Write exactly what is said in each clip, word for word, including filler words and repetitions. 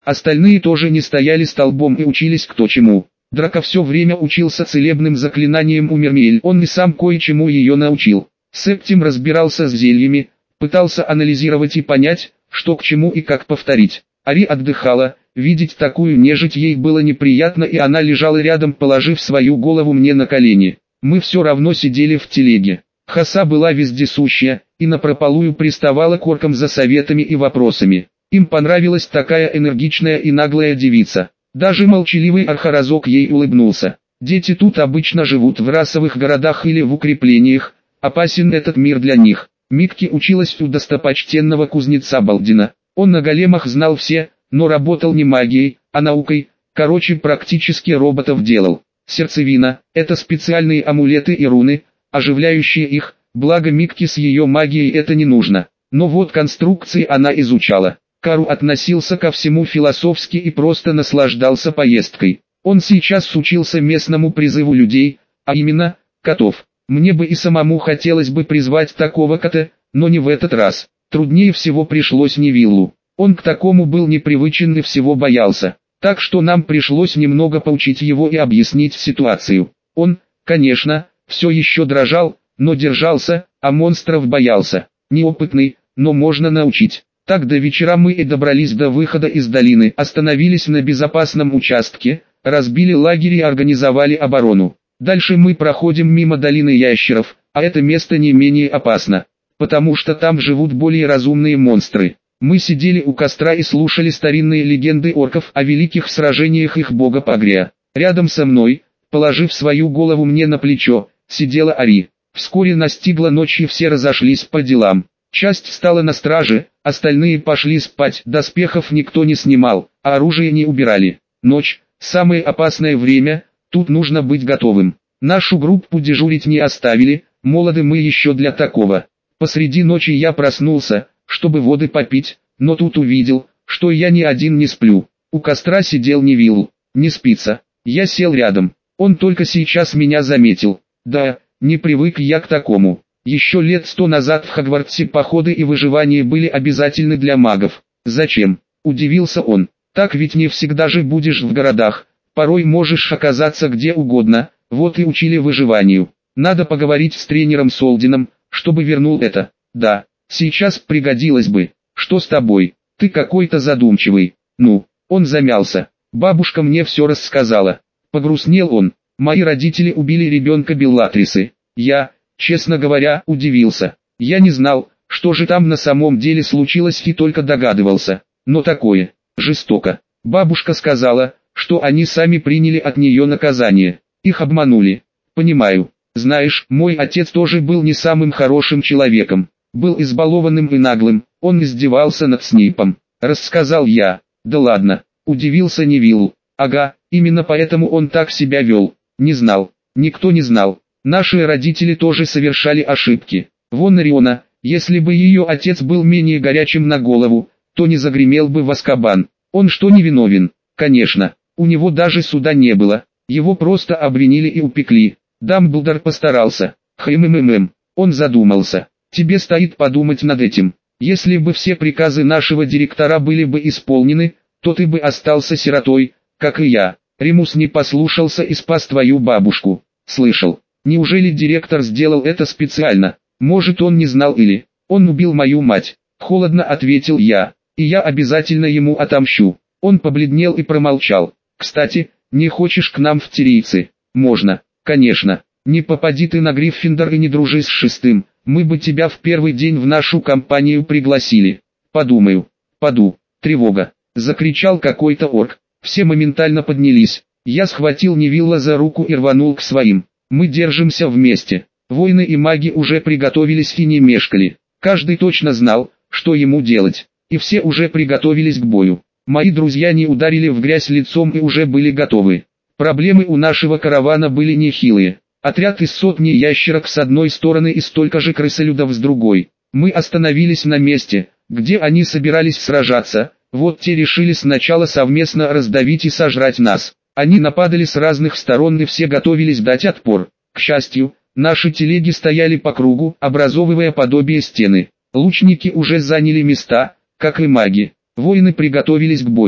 Остальные тоже не стояли столбом и учились кто чему. Драко все время учился целебным заклинаниям у Мермиэль, он и сам кое-чему ее научил. Септим разбирался с зельями, пытался анализировать и понять, что к чему и как повторить. Ари отдыхала, видеть такую нежить ей было неприятно, и она лежала рядом, положив свою голову мне на колени. Мы все равно сидели в телеге. Хаса была вездесущая, и напропалую приставала к оркам за советами и вопросами. Им понравилась такая энергичная и наглая девица. Даже молчаливый архаразок ей улыбнулся. Дети тут обычно живут в расовых городах или в укреплениях, опасен этот мир для них. Митки училась у достопочтенного кузнеца Балдина. Он на големах знал все, но работал не магией, а наукой, короче практически роботов делал. Сердцевина – это специальные амулеты и руны, оживляющие их, благо Митке с ее магией это не нужно. Но вот конструкции она изучала. Кару относился ко всему философски и просто наслаждался поездкой. Он сейчас учился местному призыву людей, а именно, котов. Мне бы и самому хотелось бы призвать такого кота, но не в этот раз. Труднее всего пришлось Невиллу. Он к такому был непривычен и всего боялся. Так что нам пришлось немного поучить его и объяснить ситуацию. Он, конечно, все еще дрожал, но держался, а монстров боялся. Неопытный, но можно научить. Так до вечера мы и добрались до выхода из долины, остановились на безопасном участке, разбили лагерь и организовали оборону. Дальше мы проходим мимо долины ящеров, а это место не менее опасно, потому что там живут более разумные монстры. Мы сидели у костра и слушали старинные легенды орков о великих сражениях их бога Пагрия. Рядом со мной, положив свою голову мне на плечо, сидела Ари. Вскоре настигла ночь и все разошлись по делам. Часть стала на страже, остальные пошли спать, доспехов никто не снимал, а оружие не убирали. Ночь – самое опасное время, тут нужно быть готовым. Нашу группу дежурить не оставили, молоды мы еще для такого. Посреди ночи я проснулся, чтобы воды попить, но тут увидел, что я ни один не сплю. У костра сидел Невилл. Не спится. Я сел рядом. Он только сейчас меня заметил. Да, не привык я к такому. Еще лет сто назад в Хогвартсе походы и выживание были обязательны для магов. Зачем? Удивился он. Так ведь не всегда же будешь в городах. Порой можешь оказаться где угодно. Вот и учили выживанию. Надо поговорить с тренером Солдином, чтобы вернул это. Да, сейчас пригодилось бы. Что с тобой? Ты какой-то задумчивый. Ну, он замялся. Бабушка мне все рассказала. Погрустнел он. Мои родители убили ребенка Беллатрисы. Я, честно говоря, удивился. Я не знал, что же там на самом деле случилось, и только догадывался. Но такое, жестоко. Бабушка сказала, что они сами приняли от нее наказание. Их обманули. Понимаю. Знаешь, мой отец тоже был не самым хорошим человеком. Был избалованным и наглым, он издевался над Снейпом. Рассказал я. Да ладно, удивился Невилл. Ага, именно поэтому он так себя вел. Не знал, никто не знал. Наши родители тоже совершали ошибки. Вон Риона, если бы ее отец был менее горячим на голову, то не загремел бы в Азкабан. Он что, не виновен? Конечно, у него даже суда не было. Его просто обвинили и упекли. Дамблдор постарался. Хм-хм-хм. Он задумался. Тебе стоит подумать над этим. Если бы все приказы нашего директора были бы исполнены, то ты бы остался сиротой, как и я. Ремус не послушался и спас твою бабушку. Слышал. Неужели директор сделал это специально? Может, он не знал или... Он убил мою мать. Холодно ответил я. И я обязательно ему отомщу. Он побледнел и промолчал. Кстати, не хочешь к нам в Тирийцы? Можно, конечно. Не попади ты на Гриффиндор и не дружи с шестым. Мы бы тебя в первый день в нашу компанию пригласили. Подумаю. Поду. Тревога. Закричал какой-то орк. Все моментально поднялись. Я схватил Невилла за руку и рванул к своим. Мы держимся вместе. Воины и маги уже приготовились и не мешкали. Каждый точно знал, что ему делать. И все уже приготовились к бою. Мои друзья не ударили в грязь лицом и уже были готовы. Проблемы у нашего каравана были нехилые. Отряд из сотни ящерок с одной стороны и столько же крысолюдов с другой. Мы остановились на месте, где они собирались сражаться. Вот те решили сначала совместно раздавить и сожрать нас. Они нападали с разных сторон и все готовились дать отпор. К счастью, наши телеги стояли по кругу, образовывая подобие стены. Лучники уже заняли места, как и маги. Воины приготовились к бою.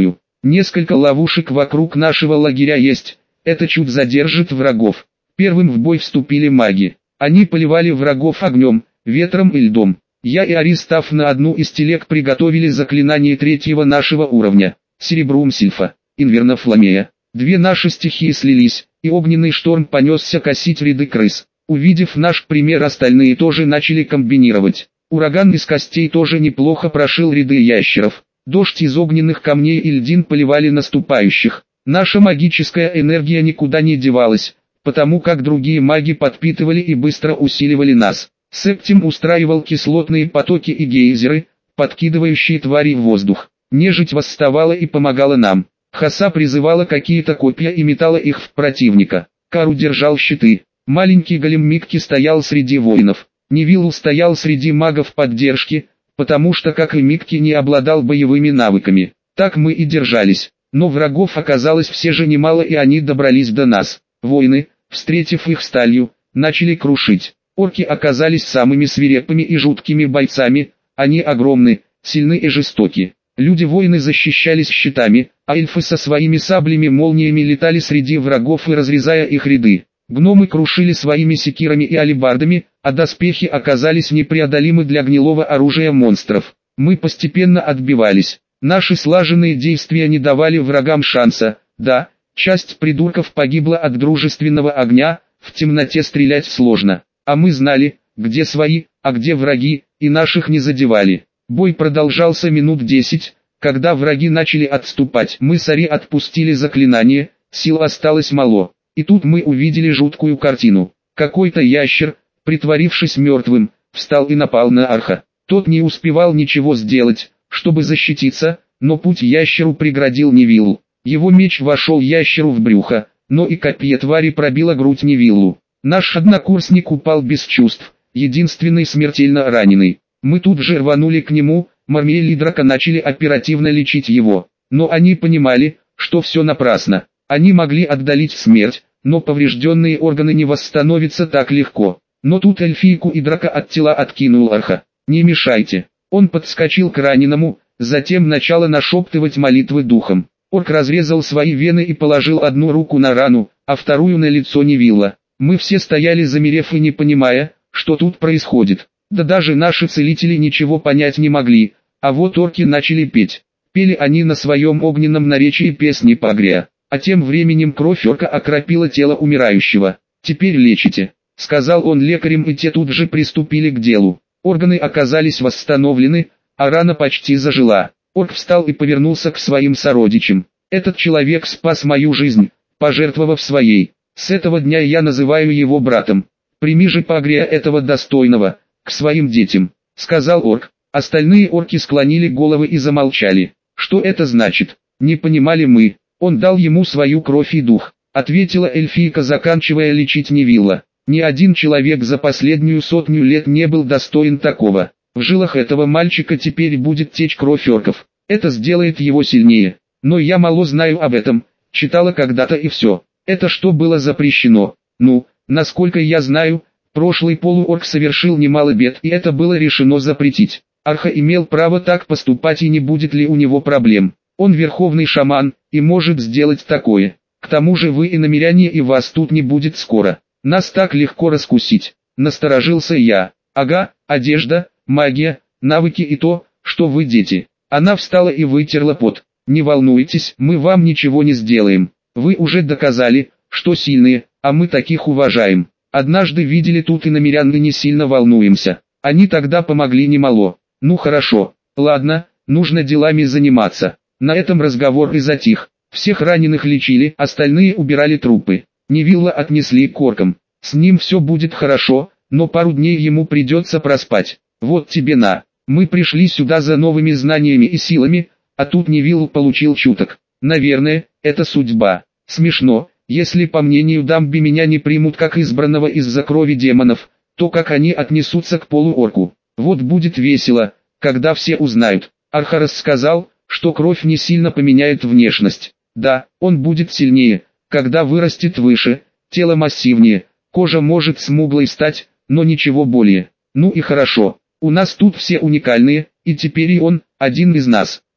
Несколько ловушек вокруг нашего лагеря есть, это чуть задержит врагов. Первым в бой вступили маги. Они поливали врагов огнем, ветром и льдом. Я и Ари, став на одну из телег, приготовили заклинание третьего нашего уровня. Серебрум Сильфа, Инверно Фламея. Две наши стихии слились, и огненный шторм понесся косить ряды крыс. Увидев наш пример, остальные тоже начали комбинировать. Ураган из костей тоже неплохо прошил ряды ящеров. Дождь из огненных камней и льдин поливали наступающих. Наша магическая энергия никуда не девалась, потому как другие маги подпитывали и быстро усиливали нас. Септим устраивал кислотные потоки и гейзеры, подкидывающие твари в воздух. Нежить восставала и помогала нам. Хаса призывала какие-то копья и метала их в противника. Кару держал щиты. Маленький голем Микки стоял среди воинов. Невилл стоял среди магов поддержки, потому что, как и Микки, не обладал боевыми навыками. Так мы и держались. Но врагов оказалось все же немало, и они добрались до нас. Воины, встретив их сталью, начали крушить. Орки оказались самыми свирепыми и жуткими бойцами, они огромны, сильны и жестоки. Люди-воины защищались щитами, а эльфы со своими саблями-молниями летали среди врагов и разрезая их ряды. Гномы крушили своими секирами и алебардами, а доспехи оказались непреодолимы для гнилого оружия монстров. Мы постепенно отбивались. Наши слаженные действия не давали врагам шанса. Да, часть придурков погибла от дружественного огня, в темноте стрелять сложно. А мы знали, где свои, а где враги, и наших не задевали. Бой продолжался минут десять, когда враги начали отступать. Мы с Ари отпустили заклинание, сил осталось мало. И тут мы увидели жуткую картину. Какой-то ящер, притворившись мертвым, встал и напал на Арха. Тот не успевал ничего сделать, чтобы защититься, но путь ящеру преградил Невиллу. Его меч вошел ящеру в брюхо, но и копье твари пробило грудь Невиллу. Наш однокурсник упал без чувств, единственный смертельно раненый. Мы тут же рванули к нему, Мармиэль и Драка начали оперативно лечить его. Но они понимали, что все напрасно. Они могли отдалить смерть, но поврежденные органы не восстановятся так легко. Но тут эльфийку и Драка от тела откинул Арха. «Не мешайте». Он подскочил к раненому, затем начал нашептывать молитвы духом. Орк разрезал свои вены и положил одну руку на рану, а вторую на лицо Невилла. Мы все стояли замерев и не понимая, что тут происходит. Да даже наши целители ничего понять не могли, а вот орки начали петь. Пели они на своем огненном наречии песни Пагрия, а тем временем кровь орка окропила тело умирающего. «Теперь лечите», — сказал он лекарям, и те тут же приступили к делу. Органы оказались восстановлены, а рана почти зажила. Орк встал и повернулся к своим сородичам. «Этот человек спас мою жизнь, пожертвовав своей. С этого дня я называю его братом. Прими же Пагрия этого достойного, к своим детям», — сказал орк. Остальные орки склонили головы и замолчали. «Что это значит?» «Не понимали мы». «Он дал ему свою кровь и дух», — ответила эльфийка, заканчивая лечить Невилла. «Ни один человек за последнюю сотню лет не был достоин такого. В жилах этого мальчика теперь будет течь кровь орков. Это сделает его сильнее. Но я мало знаю об этом, читала когда-то и все. Это что было запрещено? Ну, насколько я знаю, прошлый полуорк совершил немало бед, и это было решено запретить. Арха имел право так поступать, и не будет ли у него проблем? Он верховный шаман, и может сделать такое. К тому же вы иномиряне, и вас тут не будет скоро. Нас так легко раскусить». Насторожился я. «Ага, одежда, магия, навыки и то, что вы дети». Она встала и вытерла пот. «Не волнуйтесь, мы вам ничего не сделаем. Вы уже доказали, что сильные, а мы таких уважаем. Однажды видели тут иномирян и не сильно волнуемся. Они тогда помогли немало. Ну хорошо, ладно, нужно делами заниматься». На этом разговор и затих. Всех раненых лечили, остальные убирали трупы. Невилла отнесли к оркам. С ним все будет хорошо, но пару дней ему придется проспать. Вот тебе на. Мы пришли сюда за новыми знаниями и силами, а тут Невилл получил чуток. Наверное, это судьба. Смешно, если по мнению Дамби меня не примут как избранного из-за крови демонов, то как они отнесутся к полуорку. Вот будет весело, когда все узнают. Арха рассказал, что кровь не сильно поменяет внешность. Да, он будет сильнее, когда вырастет выше, тело массивнее, кожа может смуглой стать, но ничего более. Ну и хорошо, у нас тут все уникальные, и теперь и он, один из нас.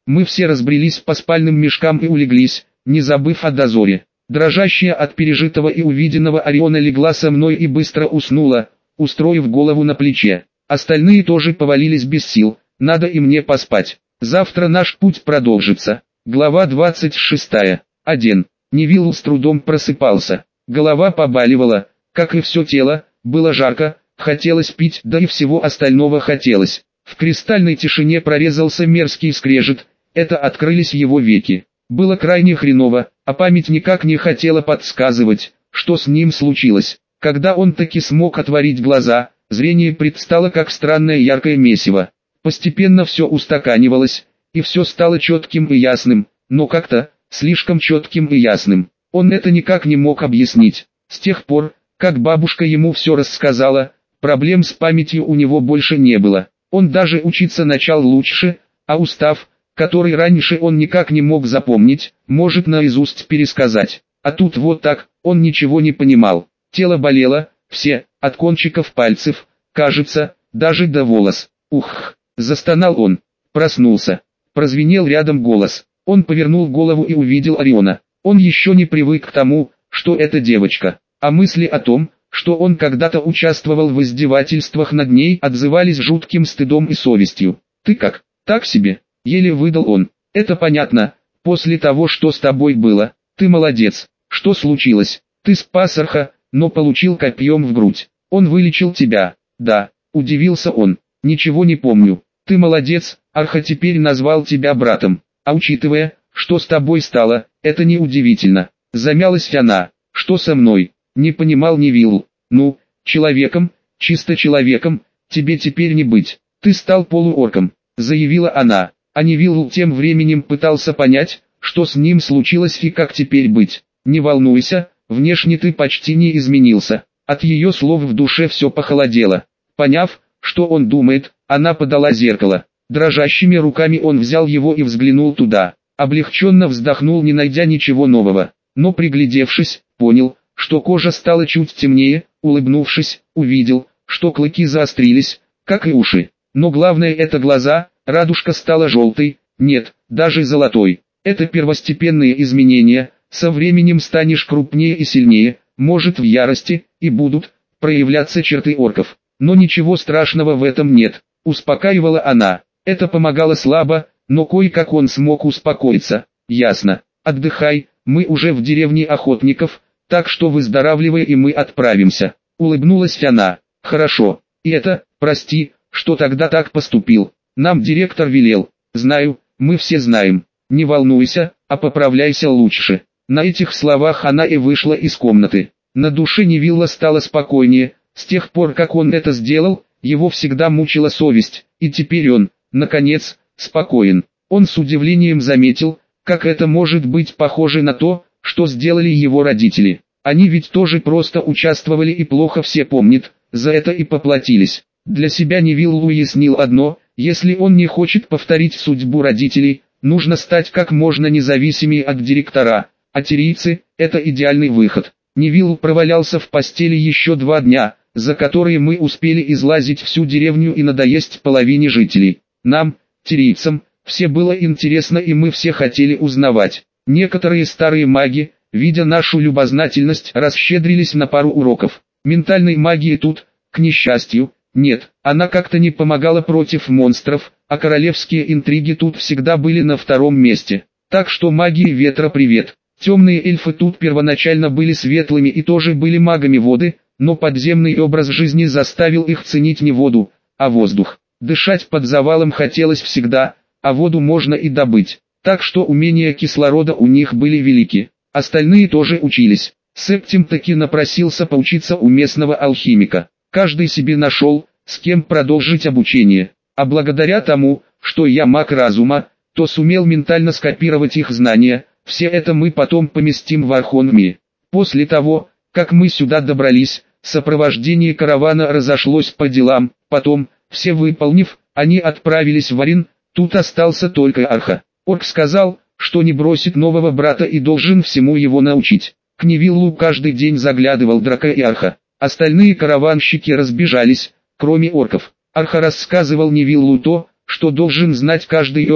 Мы все разбрелись по спальным мешкам и улеглись, не забыв о дозоре. Дрожащая от пережитого и увиденного Ориона легла со мной и быстро уснула, устроив голову на плече. Остальные тоже повалились без сил, надо и мне поспать. Завтра наш путь продолжится. Глава двадцать шестая. один. Невилл с трудом просыпался. Голова побаливала, как и все тело, было жарко, хотелось пить, да и всего остального хотелось. В кристальной тишине прорезался мерзкий скрежет, это открылись его веки. Было крайне хреново, а память никак не хотела подсказывать, что с ним случилось. Когда он таки смог отворить глаза, зрение предстало как странное яркое месиво. Постепенно все устаканивалось, и все стало четким и ясным, но как-то слишком четким и ясным. Он это никак не мог объяснить. С тех пор, как бабушка ему все рассказала, проблем с памятью у него больше не было. Он даже учиться начал лучше, а устав, который раньше он никак не мог запомнить, может наизусть пересказать. А тут вот так, он ничего не понимал. Тело болело, все, от кончиков пальцев, кажется, даже до волос. Ух, застонал он, проснулся. Прозвенел рядом голос. Он повернул голову и увидел Ориона. Он еще не привык к тому, что это девочка. А мысли о том, что он когда-то участвовал в издевательствах над ней, отзывались жутким стыдом и совестью. «Ты как? Так себе?» — еле выдал он. «Это понятно, после того, что с тобой было. Ты молодец. Что случилось? Ты спас Арха, но получил копьем в грудь. Он вылечил тебя». «Да», — удивился он. «Ничего не помню. Ты молодец, Арха теперь назвал тебя братом. А учитывая, что с тобой стало, это не удивительно». Замялась она. «Что со мной?» Не понимал Невилл. «Ну, человеком, чисто человеком, тебе теперь не быть. Ты стал полуорком», заявила она. А Невилл тем временем пытался понять, что с ним случилось и как теперь быть. «Не волнуйся, внешне ты почти не изменился». От ее слов в душе все похолодело. Поняв, что он думает, она подала зеркало. Дрожащими руками он взял его и взглянул туда. Облегченно вздохнул, не найдя ничего нового. Но приглядевшись, понял, что кожа стала чуть темнее, улыбнувшись, увидел, что клыки заострились, как и уши. Но главное это глаза, радужка стала желтой, нет, даже золотой. Это первостепенные изменения, со временем станешь крупнее и сильнее, может в ярости, и будут проявляться черты орков. Но ничего страшного в этом нет, успокаивала она. Это помогало слабо, но кое-как он смог успокоиться. Ясно, отдыхай, мы уже в деревне охотников, так что выздоравливай и мы отправимся. Улыбнулась она. Хорошо, и это, прости, что тогда так поступил. Нам директор велел. Знаю, мы все знаем. Не волнуйся, а поправляйся лучше. На этих словах она и вышла из комнаты. На душе Невилла стало спокойнее. С тех пор, как он это сделал, его всегда мучила совесть, и теперь он, наконец, спокоен. Он с удивлением заметил, как это может быть похоже на то, что сделали его родители. Они ведь тоже просто участвовали и плохо все помнят, за это и поплатились. Для себя Невилл уяснил одно: если он не хочет повторить судьбу родителей, нужно стать как можно независимее от директора. А тирийцы – это идеальный выход. Невилл провалялся в постели еще два дня, за которые мы успели излазить всю деревню и надоесть половине жителей. Нам, тирийцам, все было интересно и мы все хотели узнавать. Некоторые старые маги, видя нашу любознательность, расщедрились на пару уроков. Ментальной магии тут, к несчастью, нет, она как-то не помогала против монстров, а королевские интриги тут всегда были на втором месте. Так что магии ветра привет. Темные эльфы тут первоначально были светлыми и тоже были магами воды, но подземный образ жизни заставил их ценить не воду, а воздух. Дышать под завалом хотелось всегда, а воду можно и добыть. Так что умения кислорода у них были велики. Остальные тоже учились. Септим таки напросился поучиться у местного алхимика. Каждый себе нашел, с кем продолжить обучение. А благодаря тому, что я маг разума, то сумел ментально скопировать их знания. Все это мы потом поместим в Архонме. После того, как мы сюда добрались, сопровождение каравана разошлось по делам. Потом, все выполнив, они отправились в Арин. Тут остался только Арха. Орк сказал, что не бросит нового брата и должен всему его научить. К Невиллу каждый день заглядывал Драка и Арха. Остальные караванщики разбежались, кроме орков. Арха рассказывал Невиллу то, что должен знать каждый орк,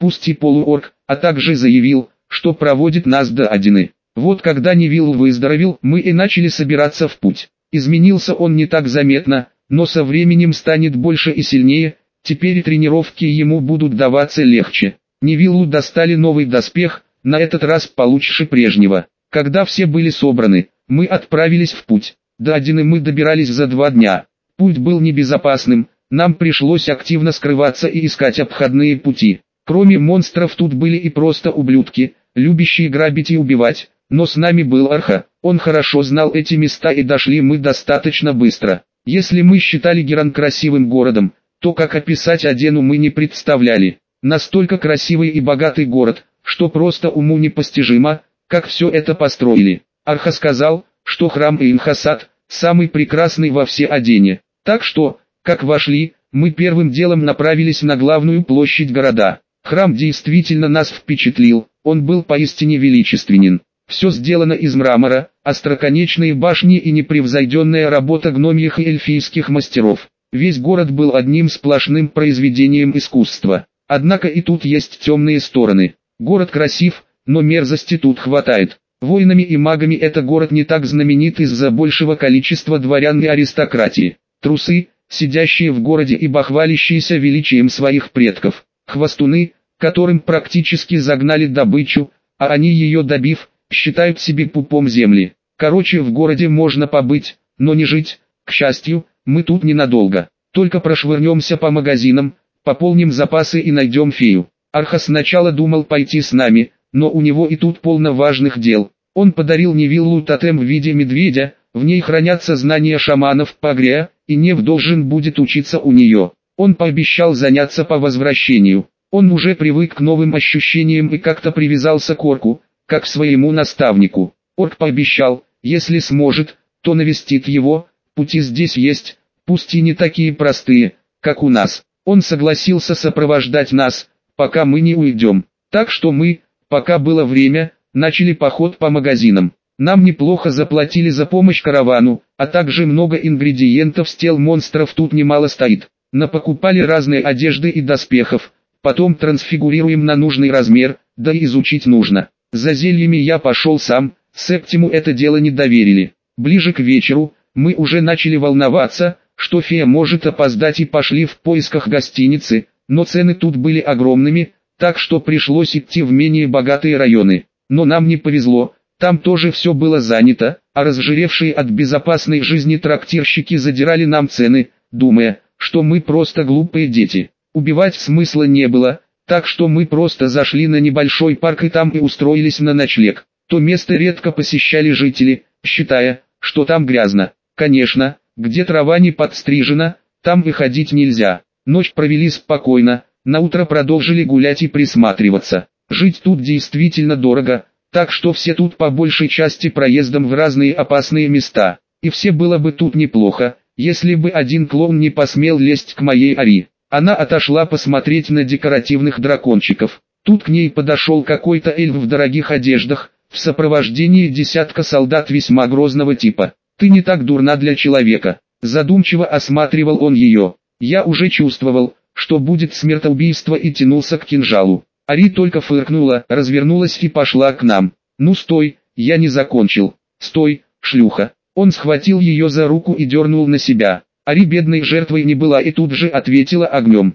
пусть и полуорк, а также заявил, что проводит нас до Адины. Вот когда Невилл выздоровел, мы и начали собираться в путь. Изменился он не так заметно, но со временем станет больше и сильнее, теперь тренировки ему будут даваться легче. Невиллу достали новый доспех, на этот раз получше прежнего. Когда все были собраны, мы отправились в путь. До Адины мы добирались за два дня. Путь был небезопасным, нам пришлось активно скрываться и искать обходные пути. Кроме монстров тут были и просто ублюдки, любящие грабить и убивать, но с нами был Арха, он хорошо знал эти места и дошли мы достаточно быстро. Если мы считали Геран красивым городом, то как описать Адену мы не представляли. Настолько красивый и богатый город, что просто уму непостижимо, как все это построили. Арха сказал, что храм Эйнхасад самый прекрасный во всей Адене. Так что, как вошли, мы первым делом направились на главную площадь города. Храм действительно нас впечатлил, он был поистине величественен. Все сделано из мрамора, остроконечные башни и непревзойденная работа гномьих и эльфийских мастеров. Весь город был одним сплошным произведением искусства. Однако и тут есть темные стороны. Город красив, но мерзости тут хватает. Воинами и магами этот город не так знаменит из-за большего количества дворян и аристократии. Трусы, сидящие в городе и бахвалящиеся величием своих предков. Хвостуны, которым практически загнали добычу, а они ее добив, считают себе пупом земли. Короче, в городе можно побыть, но не жить. К счастью, мы тут ненадолго. Только прошвырнемся по магазинам, пополним запасы и найдем фею. Арха сначала думал пойти с нами, но у него и тут полно важных дел. Он подарил Невиллу тотем в виде медведя, в ней хранятся знания шаманов Пагрея, и Нев должен будет учиться у нее. Он пообещал заняться по возвращению. Он уже привык к новым ощущениям и как-то привязался к орку, как к своему наставнику. Орк пообещал, если сможет, то навестит его, пути здесь есть, пусть и не такие простые, как у нас. Он согласился сопровождать нас, пока мы не уйдем. Так что мы, пока было время, начали поход по магазинам. Нам неплохо заплатили за помощь каравану, а также много ингредиентов с тел монстров тут немало стоит. Напокупали разные одежды и доспехов, потом трансфигурируем на нужный размер, да и изучить нужно. За зельями я пошел сам, Септиму это дело не доверили. Ближе к вечеру, мы уже начали волноваться, что фея может опоздать и пошли в поисках гостиницы, но цены тут были огромными, так что пришлось идти в менее богатые районы. Но нам не повезло, там тоже все было занято, а разжиревшие от безопасной жизни трактирщики задирали нам цены, думая, что мы просто глупые дети. Убивать смысла не было, так что мы просто зашли на небольшой парк и там и устроились на ночлег. То место редко посещали жители, считая, что там грязно. Конечно, где трава не подстрижена, там выходить нельзя. Ночь провели спокойно, наутро продолжили гулять и присматриваться. Жить тут действительно дорого, так что все тут по большей части проездом в разные опасные места. И все было бы тут неплохо, если бы один клоун не посмел лезть к моей Ари. Она отошла посмотреть на декоративных дракончиков. Тут к ней подошел какой-то эльф в дорогих одеждах, в сопровождении десятка солдат весьма грозного типа. «Ты не так дурна для человека», — задумчиво осматривал он ее. Я уже чувствовал, что будет смертоубийство, и тянулся к кинжалу. Ари только фыркнула, развернулась и пошла к нам. «Ну стой, я не закончил. Стой, шлюха». Он схватил ее за руку и дернул на себя. Ари бедной жертвой не была и тут же ответила огнем.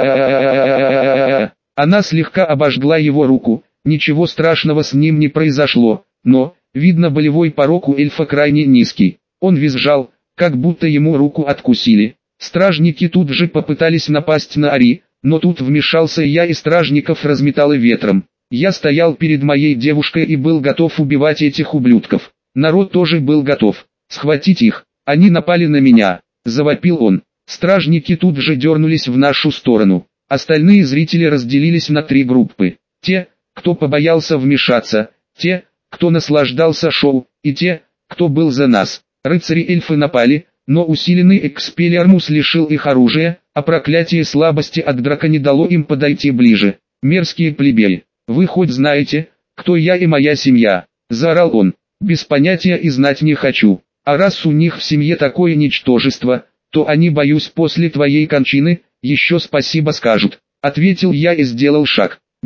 А-а-а-а-а-а-а-а-а-а. Она слегка обожгла его руку, ничего страшного с ним не произошло, но, видно, болевой порог у эльфа крайне низкий. Он визжал, как будто ему руку откусили. Стражники тут же попытались напасть на Ари, но тут вмешался я, и стражников разметало ветром. Я стоял перед моей девушкой и был готов убивать этих ублюдков. Народ тоже был готов. Схватить их. Они напали на меня. Завопил он. Стражники тут же дернулись в нашу сторону. Остальные зрители разделились на три группы. Те, кто побоялся вмешаться, те, кто наслаждался шоу, и те, кто был за нас. Рыцари-эльфы напали, но усиленный Экспеллиармус лишил их оружия, а проклятие слабости от драка не дало им подойти ближе. Мерзкие плебеи, вы хоть знаете, кто я и моя семья? Заорал он. Без понятия и знать не хочу. А раз у них в семье такое ничтожество, то они, боюсь, после твоей кончины, еще спасибо скажут. Ответил я и сделал шаг.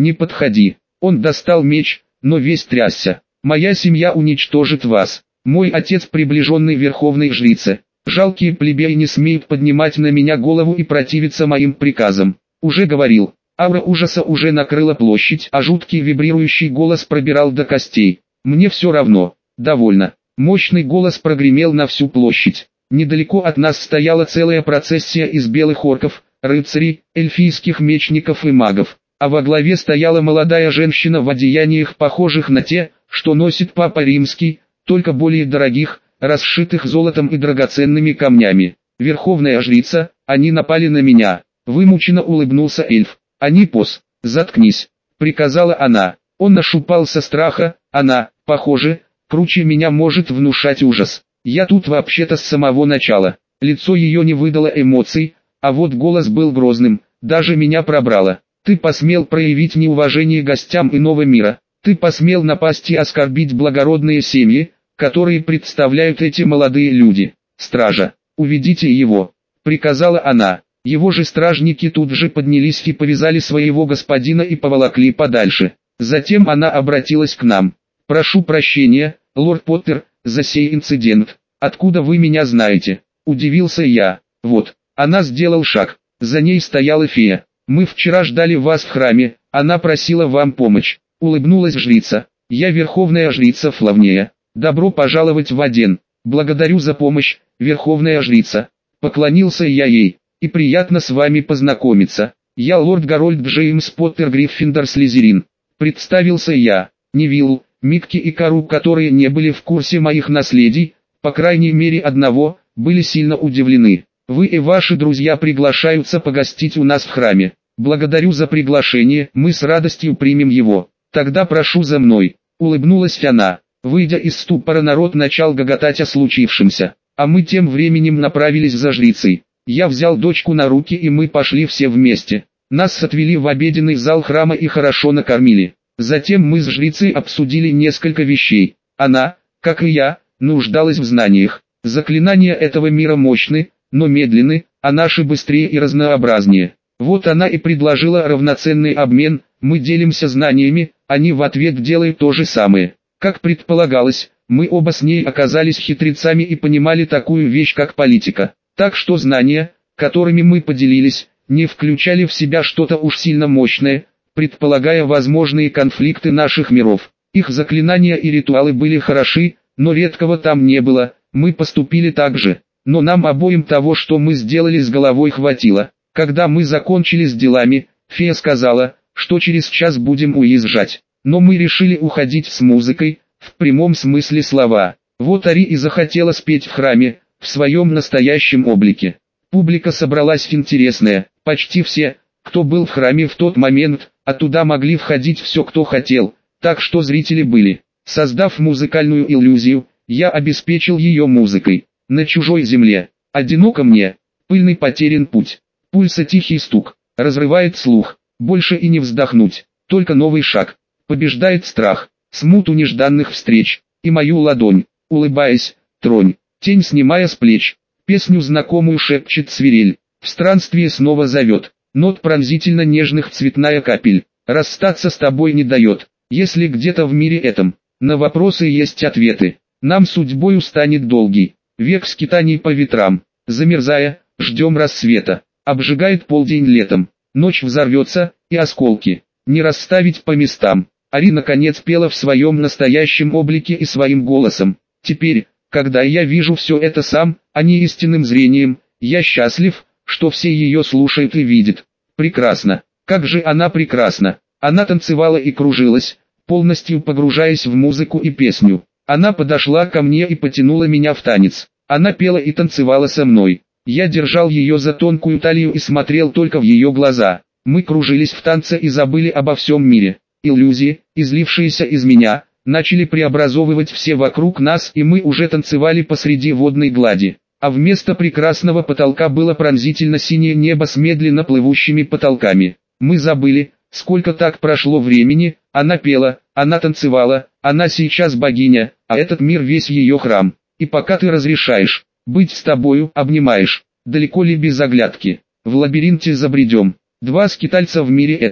не подходи. Он достал меч, но весь трясся. Моя семья уничтожит вас. Мой отец приближенный верховной жрице. Жалкие плебеи не смеют поднимать на меня голову и противиться моим приказам. Уже говорил. Аура ужаса уже накрыла площадь, а жуткий вибрирующий голос пробирал до костей. Мне все равно. Довольно. Мощный голос прогремел на всю площадь. Недалеко от нас стояла целая процессия из белых орков, рыцарей, эльфийских мечников и магов. А во главе стояла молодая женщина в одеяниях, похожих на те, что носит Папа Римский, только более дорогих, расшитых золотом и драгоценными камнями. Верховная жрица, они напали на меня. Вымученно улыбнулся эльф. Они пос. Заткнись, приказала она. Он ошупал со страха, она, похоже, круче меня может внушать ужас. Я тут вообще-то с самого начала. Лицо ее не выдало эмоций, а вот голос был грозным, даже меня пробрало. Ты посмел проявить неуважение гостям иного мира. Ты посмел напасть и оскорбить благородные семьи, которые представляют эти молодые люди. Стража, уведите его, приказала она. Его же стражники тут же поднялись и повязали своего господина и поволокли подальше. Затем она обратилась к нам. «Прошу прощения, лорд Поттер, за сей инцидент. Откуда вы меня знаете?» Удивился я. «Вот». Она сделала шаг. За ней стояла фея. «Мы вчера ждали вас в храме, она просила вам помощь». Улыбнулась жрица. «Я верховная жрица Флавнея. Добро пожаловать в Аден. Благодарю за помощь, верховная жрица». Поклонился я ей. «И приятно с вами познакомиться. Я лорд Гарольд Джеймс Поттер Гриффиндор Слизерин». Представился я. Невиллу, Микки и Кару, которые не были в курсе моих наследий, по крайней мере одного, были сильно удивлены. «Вы и ваши друзья приглашаются погостить у нас в храме. Благодарю за приглашение, мы с радостью примем его. Тогда прошу за мной». Улыбнулась она. Выйдя из ступора, народ начал гоготать о случившемся, а мы тем временем направились за жрицей. Я взял дочку на руки и мы пошли все вместе. Нас отвели в обеденный зал храма и хорошо накормили. Затем мы с жрицей обсудили несколько вещей. Она, как и я, нуждалась в знаниях. Заклинания этого мира мощны, но медленны, а наши быстрее и разнообразнее. Вот она и предложила равноценный обмен, мы делимся знаниями, они в ответ делают то же самое. Как предполагалось, мы оба с ней оказались хитрецами и понимали такую вещь как политика. Так что знания, которыми мы поделились, не включали в себя что-то уж сильно мощное, предполагая возможные конфликты наших миров. Их заклинания и ритуалы были хороши, но редкого там не было, мы поступили так же. Но нам обоим того, что мы сделали, с головой хватило. Когда мы закончили с делами, фея сказала, что через час будем уезжать. Но мы решили уходить с музыкой, в прямом смысле слова. Вот Ари и захотела спеть в храме, в своем настоящем облике. Публика собралась интересная, почти все, кто был в храме в тот момент, а туда могли входить все, кто хотел, так что зрители были. Создав музыкальную иллюзию, я обеспечил ее музыкой. На чужой земле, одиноко мне, пыльный потерян путь, пульса тихий стук, разрывает слух, больше и не вздохнуть, только новый шаг, побеждает страх, смуту нежданных встреч, и мою ладонь, улыбаясь, тронь. Тень снимая с плеч, песню знакомую шепчет свирель, в странстве снова зовет, нот пронзительно нежных цветная капель, расстаться с тобой не дает, если где-то в мире этом, на вопросы есть ответы, нам судьбою станет долгий, век скитаний по ветрам, замерзая, ждем рассвета, обжигает полдень летом, ночь взорвется, и осколки, не расставить по местам. Ари наконец пела в своем настоящем облике и своим голосом, теперь, когда я вижу все это сам, а не истинным зрением, я счастлив, что все ее слушают и видят. Прекрасно. Как же она прекрасна. Она танцевала и кружилась, полностью погружаясь в музыку и песню. Она подошла ко мне и потянула меня в танец. Она пела и танцевала со мной. Я держал ее за тонкую талию и смотрел только в ее глаза. Мы кружились в танце и забыли обо всем мире. Иллюзии, излившиеся из меня, начали преобразовывать все вокруг нас, и мы уже танцевали посреди водной глади. А вместо прекрасного потолка было пронзительно синее небо с медленно плывущими потолками. Мы забыли, сколько так прошло времени, она пела, она танцевала, она сейчас богиня, а этот мир весь ее храм. И пока ты разрешаешь быть с тобою, обнимаешь, далеко ли без оглядки, в лабиринте забредем. Два скитальца в мире этом.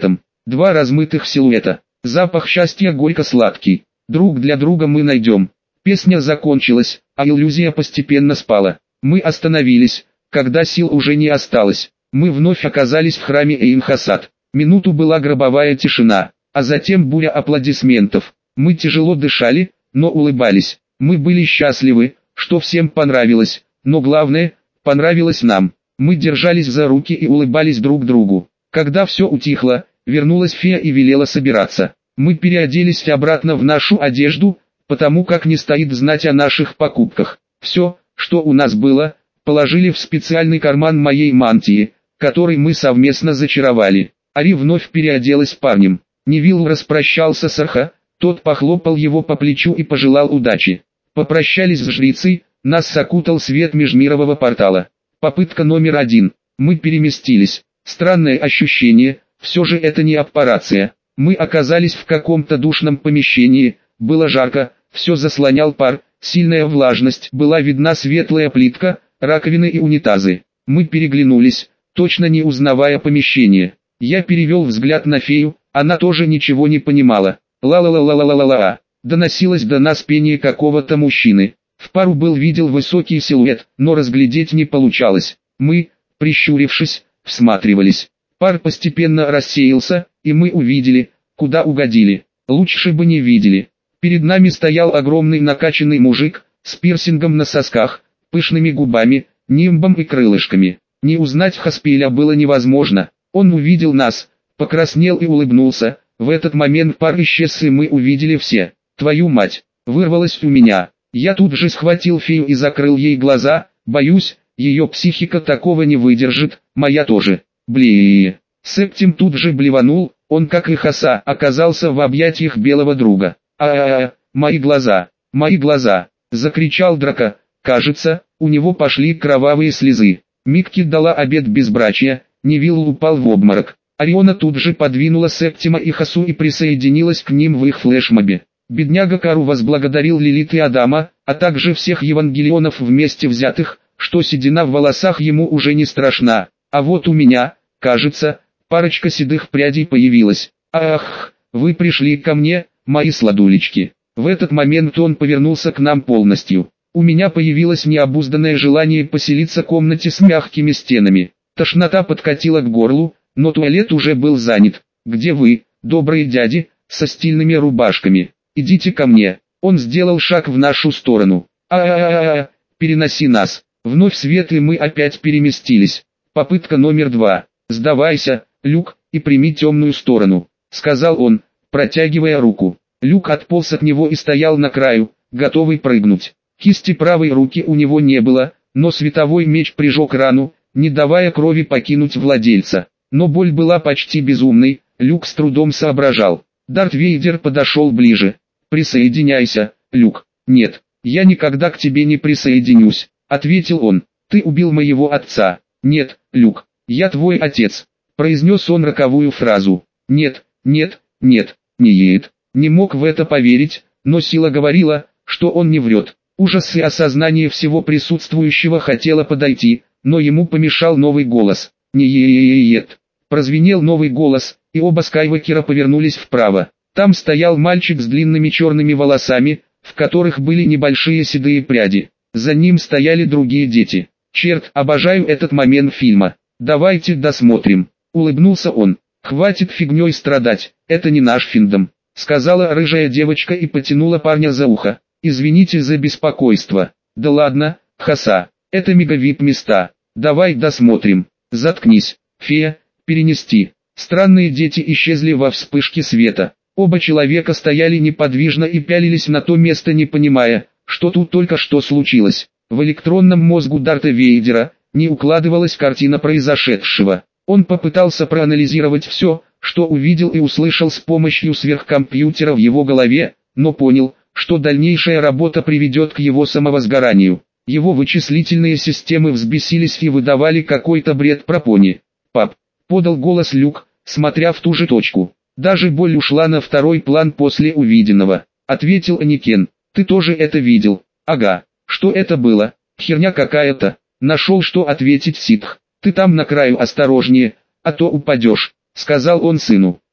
Два размытых силуэта. Запах счастья горько-сладкий. Друг для друга мы найдем. Песня закончилась, а иллюзия постепенно спала. Мы остановились, когда сил уже не осталось. Мы вновь оказались в храме Эйн-Хасад. Минуту была гробовая тишина, а затем буря аплодисментов. Мы тяжело дышали, но улыбались. Мы были счастливы, что всем понравилось, но главное, понравилось нам. Мы держались за руки и улыбались друг другу. Когда все утихло, вернулась фея и велела собираться. Мы переоделись обратно в нашу одежду, потому как не стоит знать о наших покупках. Все, что у нас было, положили в специальный карман моей мантии, который мы совместно зачаровали. Ари вновь переоделась парнем. Невилл распрощался с Арха, тот похлопал его по плечу и пожелал удачи. Попрощались с жрицей, нас окутал свет межмирового портала. Попытка номер один. Мы переместились. Странное ощущение, все же это не аппарация. Мы оказались в каком-то душном помещении, было жарко, все заслонял пар, сильная влажность, была видна светлая плитка, раковины и унитазы. Мы переглянулись, точно не узнавая помещение. Я перевел взгляд на фею, она тоже ничего не понимала. Ла-ла-ла-ла-ла-ла-ла-ла. Доносилось до нас пение какого-то мужчины. В пару был видел высокий силуэт, но разглядеть не получалось. Мы, прищурившись, всматривались. Пар постепенно рассеялся, и мы увидели, куда угодили. Лучше бы не видели. Перед нами стоял огромный накачанный мужик, с пирсингом на сосках, пышными губами, нимбом и крылышками. Не узнать Хаспеля было невозможно. Он увидел нас, покраснел и улыбнулся. В этот момент пар исчез, и мы увидели все. Твою мать, вырвалось у меня. Я тут же схватил фею и закрыл ей глаза. Боюсь, ее психика такого не выдержит, моя тоже. Бли. Септим тут же блеванул, он, как и Хаса, оказался в объятиях белого друга. А-а-а, мои глаза, мои глаза, закричал Драко. Кажется, у него пошли кровавые слезы. Микки дала обет безбрачия, Невилл упал в обморок. Ориона тут же подвинула Септима и Хасу и присоединилась к ним в их флешмобе. Бедняга Кару возблагодарил Лилит и Адама, а также всех евангелионов вместе взятых, что седина в волосах ему уже не страшна. А вот у меня, кажется, парочка седых прядей появилась. Ах, вы пришли ко мне, мои сладулечки. В этот момент он повернулся к нам полностью. У меня появилось необузданное желание поселиться в комнате с мягкими стенами. Тошнота подкатила к горлу, но туалет уже был занят. Где вы, добрые дяди, со стильными рубашками? Идите ко мне. Он сделал шаг в нашу сторону. А-а-а-а, переноси нас. Вновь свет, и мы опять переместились. Попытка номер два. Сдавайся, Люк, и прими темную сторону, сказал он, протягивая руку. Люк отполз от него и стоял на краю, готовый прыгнуть. Кисти правой руки у него не было, но световой меч прижег рану, не давая крови покинуть владельца. Но боль была почти безумной, Люк с трудом соображал. Дарт Вейдер подошел ближе. «Присоединяйся, Люк». «Нет, я никогда к тебе не присоединюсь», — ответил он. «Ты убил моего отца». «Нет, Люк, я твой отец», — произнес он роковую фразу. «Нет, нет, нет, не ед». Не мог в это поверить, но сила говорила, что он не врет. Ужас и осознание всего присутствующего хотело подойти, но ему помешал новый голос. «Не ед». Прозвенел новый голос, и оба Скайуокера повернулись вправо. Там стоял мальчик с длинными черными волосами, в которых были небольшие седые пряди. За ним стояли другие дети. «Черт, обожаю этот момент фильма. Давайте досмотрим», — улыбнулся он. «Хватит фигней страдать, это не наш финдом», — сказала рыжая девочка и потянула парня за ухо. «Извините за беспокойство». «Да ладно, Хаса, это мегавип места. Давай досмотрим». «Заткнись, фея, перенести». Странные дети исчезли во вспышке света. Оба человека стояли неподвижно и пялились на то место, не понимая, что тут только что случилось. В электронном мозгу Дарта Вейдера не укладывалась картина произошедшего. Он попытался проанализировать все, что увидел и услышал с помощью сверхкомпьютера в его голове, но понял, что дальнейшая работа приведет к его самовозгоранию. Его вычислительные системы взбесились и выдавали какой-то бред про пони. «Пап», — подал голос Люк, смотря в ту же точку. «Даже боль ушла на второй план после увиденного», — ответил Аникен. «Ты тоже это видел?» «Ага. Что это было? Херня какая-то». Нашел, что ответить Ситх. «Ты там на краю осторожнее, а то упадешь», — сказал он сыну.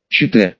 Чите.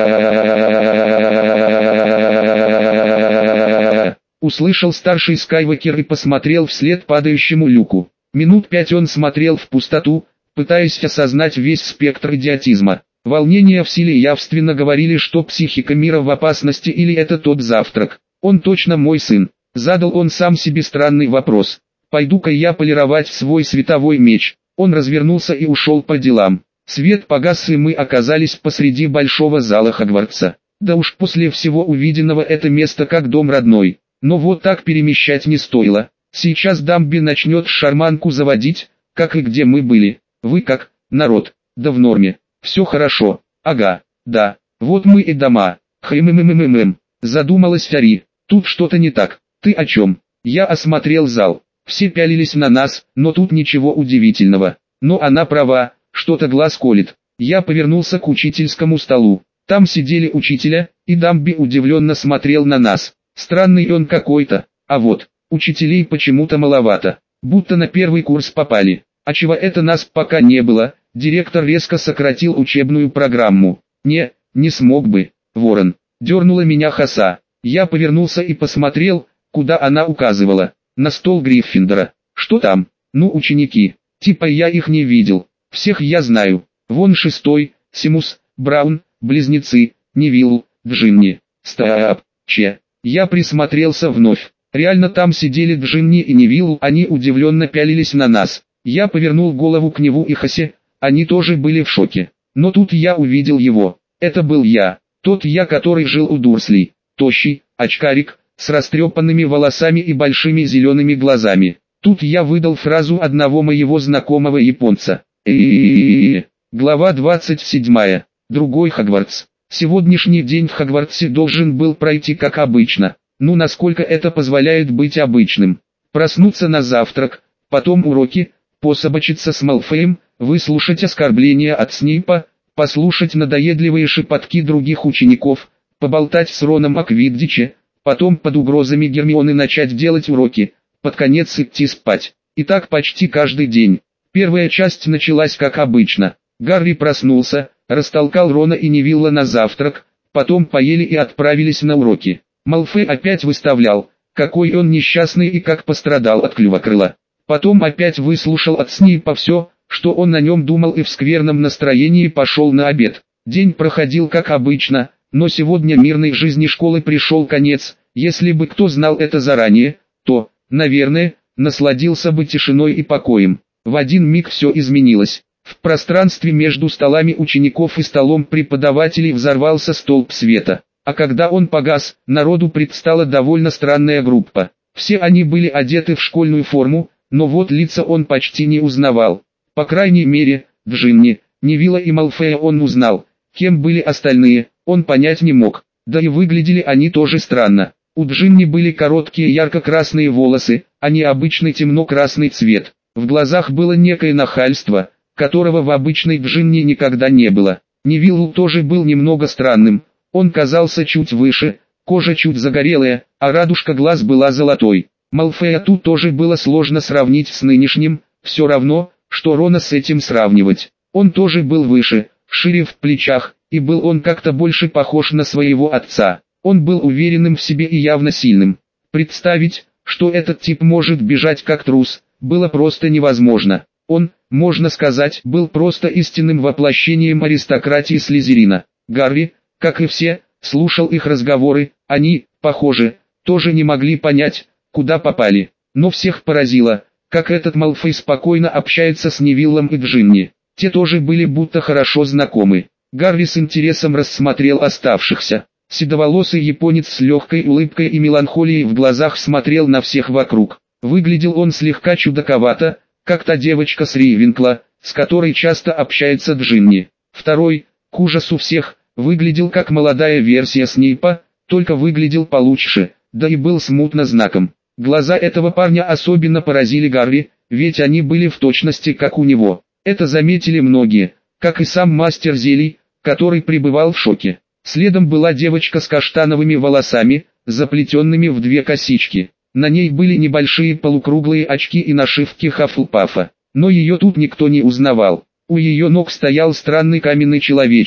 Услышал старший Скайуокер и посмотрел вслед падающему люку. Минут пять он смотрел в пустоту, пытаясь осознать весь спектр идиотизма. Волнения в силе явственно говорили, что психика мира в опасности или это тот завтрак. Он точно мой сын. Задал он сам себе странный вопрос. Пойду-ка я полировать свой световой меч. Он развернулся и ушел по делам. Свет погас и мы оказались посреди большого зала Хогвартса. Да уж после всего увиденного это место как дом родной. Но вот так перемещать не стоило. Сейчас Дамби начнет шарманку заводить, как и где мы были. Вы как, народ? Да в норме. Все хорошо. Ага, да. Вот мы и дома. Хм-хм-хм-хм. Задумалась Ари. Тут что-то не так. Ты о чем? Я осмотрел зал. Все пялились на нас, но тут ничего удивительного. Но она права, что-то глаз колет. Я повернулся к учительскому столу. Там сидели учителя, и Дамби удивленно смотрел на нас. Странный он какой-то. А вот, учителей почему-то маловато. Будто на первый курс попали. А чего это нас пока не было? Директор резко сократил учебную программу. Не, не смог бы. Ворон. Дернула меня Хаса. Я повернулся и посмотрел, куда она указывала. На стол Гриффиндора. Что там? Ну, ученики. Типа я их не видел. Всех я знаю. Вон шестой, Симус, Браун, близнецы, Невилл, Джинни. Стоп. Че. Я присмотрелся вновь. Реально там сидели Джинни и Невилл, они удивленно пялились на нас. Я повернул голову к Неву и Хасе, они тоже были в шоке. Но тут я увидел его. Это был я. Тот я, который жил у Дурслей. Тощий, очкарик, с растрепанными волосами и большими зелеными глазами. Тут я выдал фразу одного моего знакомого японца. Э-э-э-э. Глава двадцать седьмая. Другой Хогвартс. Сегодняшний день в Хогвартсе должен был пройти как обычно. Ну насколько это позволяет быть обычным. Проснуться на завтрак, потом уроки, пособачиться с Малфоем, выслушать оскорбления от Снейпа, послушать надоедливые шепотки других учеников, поболтать с Роном о Квиддиче, потом под угрозами Гермионы начать делать уроки, под конец идти спать. И так почти каждый день. Первая часть началась как обычно. Гарри проснулся, растолкал Рона и Невилла на завтрак, потом поели и отправились на уроки. Малфой опять выставлял, какой он несчастный и как пострадал от Клювокрыла. Потом опять выслушал от Снейпа все, что он о нем думал, и в скверном настроении пошел на обед. День проходил как обычно, но сегодня мирной жизни школы пришел конец. Если бы кто знал это заранее, то, наверное, насладился бы тишиной и покоем. В один миг все изменилось. В пространстве между столами учеников и столом преподавателей взорвался столб света. А когда он погас, народу предстала довольно странная группа. Все они были одеты в школьную форму, но вот лица он почти не узнавал. По крайней мере, Джинни, Невилла и Малфоя он узнал. Кем были остальные, он понять не мог. Да и выглядели они тоже странно. У Джинни были короткие ярко-красные волосы, а не обычный темно-красный цвет. В глазах было некое нахальство, которого в обычной Джинни никогда не было. Невилл тоже был немного странным. Он казался чуть выше, кожа чуть загорелая, а радужка глаз была золотой. Малфоя тут тоже было сложно сравнить с нынешним, все равно, что Рона с этим сравнивать. Он тоже был выше, шире в плечах, и был он как-то больше похож на своего отца. Он был уверенным в себе и явно сильным. Представить, что этот тип может бежать как трус, было просто невозможно. Он, можно сказать, был просто истинным воплощением аристократии Слизерина. Гарри, как и все, слушал их разговоры, они, похоже, тоже не могли понять, куда попали. Но всех поразило, как этот Малфой спокойно общается с Невиллом и Джинни. Те тоже были будто хорошо знакомы. Гарри с интересом рассмотрел оставшихся. Седоволосый японец с легкой улыбкой и меланхолией в глазах смотрел на всех вокруг. Выглядел он слегка чудаковато, как та девочка с Рейвенкла, с которой часто общается Джинни. Второй, к ужасу всех, выглядел как молодая версия Снейпа, только выглядел получше, да и был смутно знаком. Глаза этого парня особенно поразили Гарри, ведь они были в точности как у него. Это заметили многие, как и сам мастер зелий, который пребывал в шоке. Следом была девочка с каштановыми волосами, заплетенными в две косички. На ней были небольшие полукруглые очки и нашивки Хаффлпафа, но ее тут никто не узнавал. У ее ног стоял странный каменный человечек.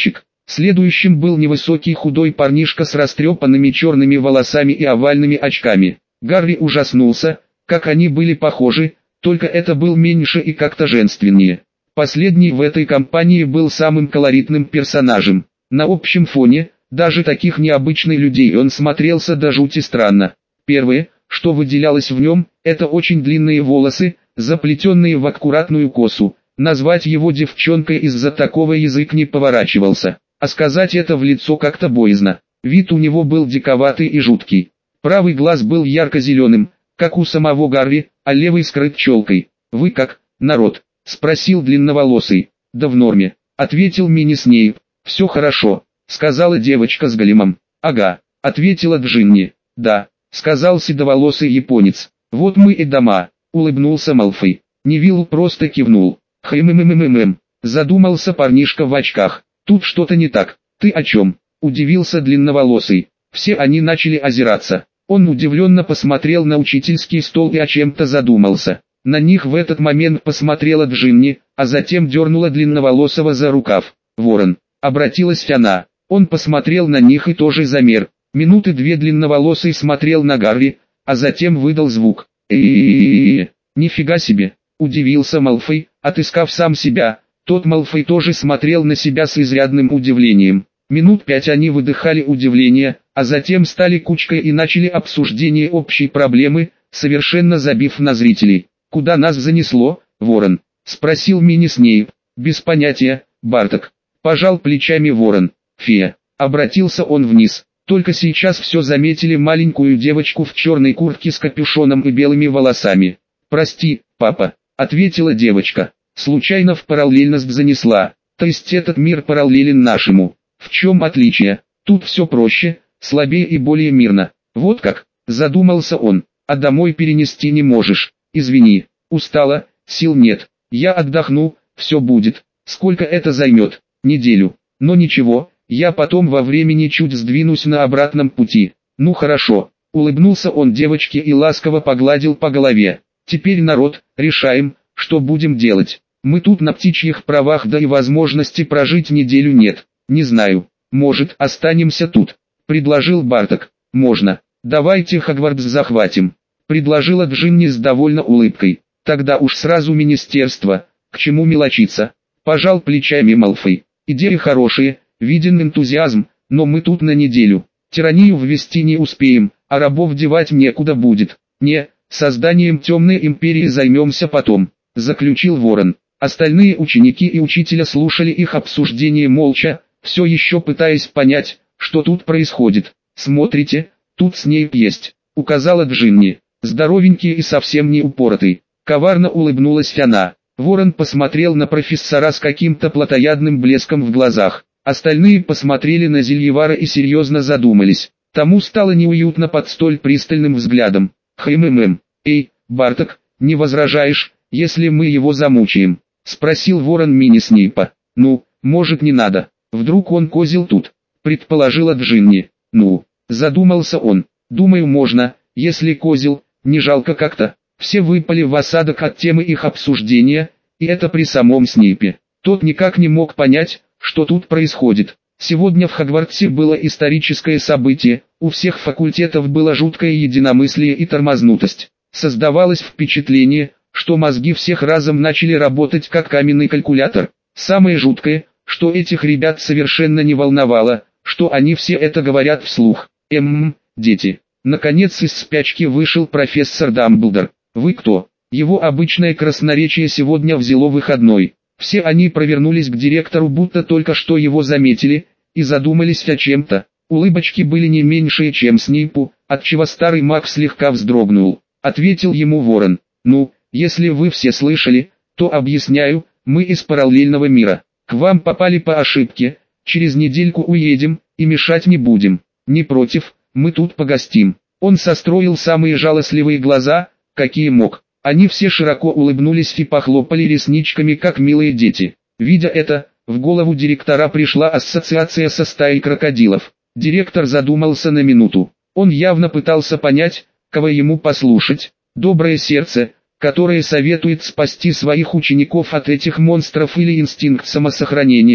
Следующим был невысокий худой парнишка с растрепанными черными волосами и овальными очками. Гарри ужаснулся, как они были похожи, только это был меньше и как-то женственнее. Последний в этой компании был самым колоритным персонажем. На общем фоне, даже таких необычных людей он смотрелся до жути странно. Первое, что выделялось в нем, это очень длинные волосы, заплетенные в аккуратную косу. Назвать его девчонкой из-за такого язык не поворачивался, а сказать это в лицо как-то боязно. Вид у него был диковатый и жуткий. Правый глаз был ярко-зеленым, как у самого Гарри, а левый скрыт челкой. «Вы как, народ?» — спросил длинноволосый. «Да в норме», — ответил мини-Снейп. «Все хорошо», — сказала девочка с големом. «Ага», — ответила Джинни. «Да», — сказал седоволосый японец. «Вот мы и дома», — улыбнулся Малфой. Невилл просто кивнул. «Хм-хм-хм-хм-хм», — задумался парнишка в очках. «Тут что-то не так». «Ты о чем?» — удивился длинноволосый. Все они начали озираться. Он удивленно посмотрел на учительский стол и о чем-то задумался. На них в этот момент посмотрела Джинни, а затем дернула длинноволосого за рукав. «Ворон», — обратилась она. Он посмотрел на них и тоже замер. Минуты две длинноволосый смотрел на Гарри, а затем выдал звук. «Э-э-э-э-э, нифига себе», — удивился Малфой, отыскав сам себя. Тот Малфой тоже смотрел на себя с изрядным удивлением. Минут пять они выдыхали удивление, а затем стали кучкой и начали обсуждение общей проблемы, совершенно забив на зрителей. «Куда нас занесло, Ворон?» — спросил мини-Снейп. «Без понятия, Барток», — пожал плечами Ворон. «Фея», — обратился он вниз. Только сейчас все заметили маленькую девочку в черной куртке с капюшоном и белыми волосами. «Прости, папа», — ответила девочка. «Случайно в параллельность занесла. То есть этот мир параллелен нашему. В чем отличие? Тут все проще, слабее и более мирно». «Вот как?» — задумался он. «А домой перенести не можешь? Извини, устала, сил нет. Я отдохну, все будет. Сколько это займет? Неделю. Но ничего, я потом во времени чуть сдвинусь на обратном пути». «Ну хорошо», — улыбнулся он девочке и ласково погладил по голове. «Теперь, народ, решаем, что будем делать. Мы тут на птичьих правах, да и возможности прожить неделю нет. Не знаю, может, останемся тут», — предложил Барток. «Можно. Давайте Хогвартс захватим», — предложила Джинни с довольно улыбкой. «Тогда уж сразу министерство, к чему мелочиться?» — пожал плечами Малфой. «Идеи хорошие, виден энтузиазм, но мы тут на неделю. Тиранию ввести не успеем, а рабов девать некуда будет. Не, созданием темной империи займемся потом», — заключил Ворон. Остальные ученики и учителя слушали их обсуждение молча, все еще пытаясь понять, что тут происходит. «Смотрите, тут Снейп есть», — указала Джинни. «Здоровенький и совсем не упоротый». Коварно улыбнулась она. Ворон посмотрел на профессора с каким-то плотоядным блеском в глазах. Остальные посмотрели на Зельевара и серьезно задумались. Тому стало неуютно под столь пристальным взглядом. «Хм-хм-хм, эй, Барток, не возражаешь, если мы его замучаем?» — спросил Ворон мини-Снейпа. «Ну, может, не надо, вдруг он козел тут», — предположила Джинни. «Ну», — задумался он, — «думаю, можно, если козел, не жалко как-то». Все выпали в осадок от темы их обсуждения, и это при самом Снейпе. Тот никак не мог понять, что тут происходит. Сегодня в Хогвартсе было историческое событие, у всех факультетов было жуткое единомыслие и тормознутость. Создавалось впечатление, что мозги всех разом начали работать как каменный калькулятор. Самое жуткое, что этих ребят совершенно не волновало, что они все это говорят вслух. «Эм, дети». Наконец из спячки вышел профессор Дамблдор. «Вы кто?» Его обычное красноречие сегодня взяло выходной. Все они провернулись к директору, будто только что его заметили, и задумались о чем-то. Улыбочки были не меньшие, чем Снейпу, отчего старый маг слегка вздрогнул. Ответил ему Ворон. «Ну, если вы все слышали, то объясняю, мы из параллельного мира. К вам попали по ошибке, через недельку уедем, и мешать не будем. Не против, мы тут погостим». Он состроил самые жалостливые глаза, какие мог. Они все широко улыбнулись и похлопали ресничками, как милые дети. Видя это, в голову директора пришла ассоциация со стаей крокодилов. Директор задумался на минуту. Он явно пытался понять, кого ему послушать. Доброе сердце, которое советует спасти своих учеников от этих монстров, или инстинкт самосохранения,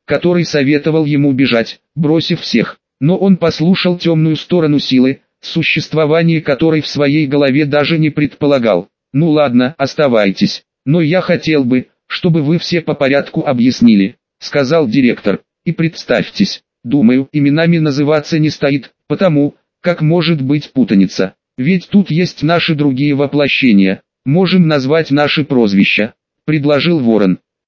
который советовал ему бежать, бросив всех. Но он послушал темную сторону силы, существование которой в своей голове даже не предполагал. «Ну ладно, оставайтесь, но я хотел бы, чтобы вы все по порядку объяснили», — сказал директор. «И представьтесь, думаю, именами называться не стоит, потому, как может быть путаница. Ведь тут есть наши другие воплощения, можем назвать наши прозвища», — предложил Ворон.